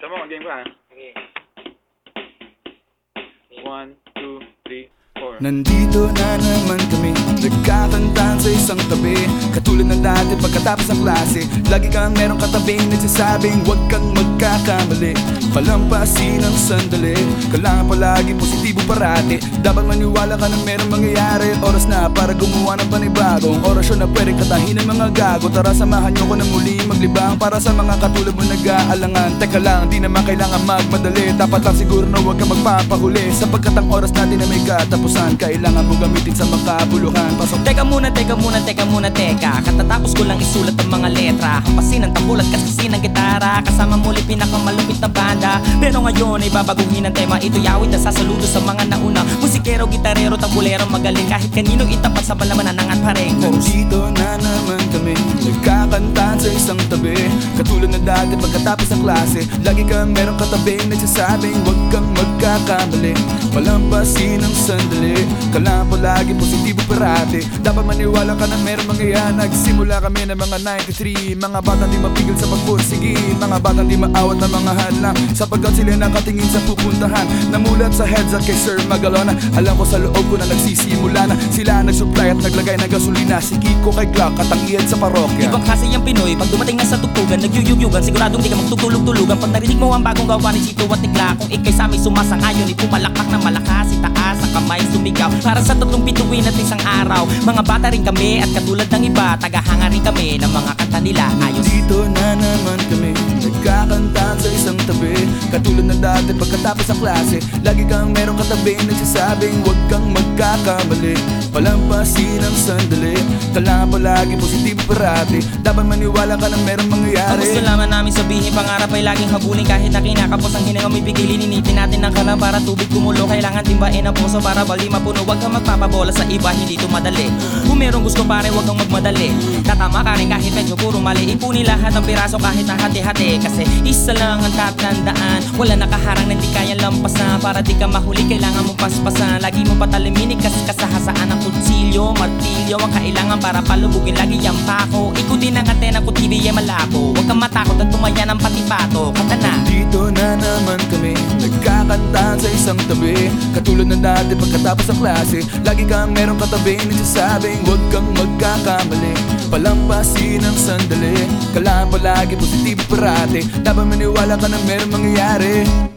Tama, mag-game ka, ha? Sige. 1, 2, 3, 4. Nandito na naman kami, nagkakantahan sa isang tabi. Katulad ng dati pagkatapos ng klase, lagi kang merong katabing nagsasabing huwag kang magkakamali. Palampasin ang sandali, kailangan palagi positibo parati. Dapat maniwala ka na merong mangyayari. Oras na para gumawa ng panibagong orasyon na pwedeng katahin ng mga gago. Tara samahan nyo ko na muli maglibang para sa mga katulad mo nag-aalangan. Teka lang, di naman kailangan magmadali. Dapat lang siguro na huwag kang magpapahuli, sapagkat ang oras natin na may katapusan. Kailangan mo gamitin sa makabuluhan. Pasok. Teka muna, teka. Katatapos ko lang isulat ang mga letra. Hampasin ang tambulat kasi ng gitara. Kasama muli pinakamalupit na banda. Pero ngayon ay babaguhin ang tema. Ito'y awit na sasaludo sa mga nauna. Musikero, gitarero, tambulero, magaling. Kahit kanino itapat sa balamanan ng parengkos. Nandito na naman kami, nagkakantahan sa isang tabi. Katulad na dati pagkatapos ng klase, lagi kang merong katabing nagsasabing huwag kang magkakamali. Palampasin ang sandali, kailangan palagi positibo parati. Dapat maniwala ka na merong mangyayari. Nagsimula kami ng mga 93, mga batang di mapigil sa pagpursigi, mga batang di maawat ng mga hadlang, sapagkat sila nakatingin sa pupuntahan. Namulat sa heads at kay Sir Magalona. Alam ko sa loob ko na nagsisimula na sila nagsupply at naglagay ng gasolina. Si Kiko kay Glock at ang iyan sa parokya. Ibang klase yung Pinoy, pag dumating na sa tugtugan, nagyuyugyugan, siguradong di ka magtutulog-tulugan. Pag narinig mo ang bagong gawa ni Chito at Tigla, kung ikay sa amin sumasang-ayon, ipumalapak na malakas, itaas sa kamay sumigaw. Para sa tatlong bituin at isang araw, mga bata rin kami at katulad ng iba, tagahanga rin kami ng mga kanta nila. Ayos. Dito na naman kami, nagkakantahan sa isang tabi. Katulad na dati pagkatapos ng klase, lagi kang merong katabing nagsasabing huwag kang magkakamali. Palampasin ang sandali, kailangan palagi positibo parati. Dapat maniwala ka na merong Ang mangyayari. gusto lamang namin sabihin, pangarap ay laging habulin. Kahit na kinakapos ang hininga, may pigilin. Initin natin ng kalam para tubig kumulo. Kailangan timbain ang puso para bali mapuno. Huwag kang magpapabola sa iba, hindi ito madali. Kung merong gusto pare, huwag kang magmadali. Tatama ka rin kahit medyo puro mali. Ipunin lahat ang piraso kahit na hati-hati. Kasi isa lang ang tatandaan, wala nakaharang na hindi kaya lampasan. Para di ka mahuli, kailangan mong paspasan. Lagi mo patalimin, kasahasaan ang kutsilyo, martilyo ang kailangan para palubugin. Lagi ang pako, ikutin ang antena ko, TV ay malabo. Huwag kang matakot at tumaya ng patipato. Kanta na. Dito na naman kami, nagkakantahan sa isang tabi. Katulad na dati pagkatapos ng klase, lagi kang merong katabing nagsasabing huwag kang magkakamali. Palampasin ang sandali, kailangan palagi positibo parati. Dapat maniwala ka na merong mangyayari.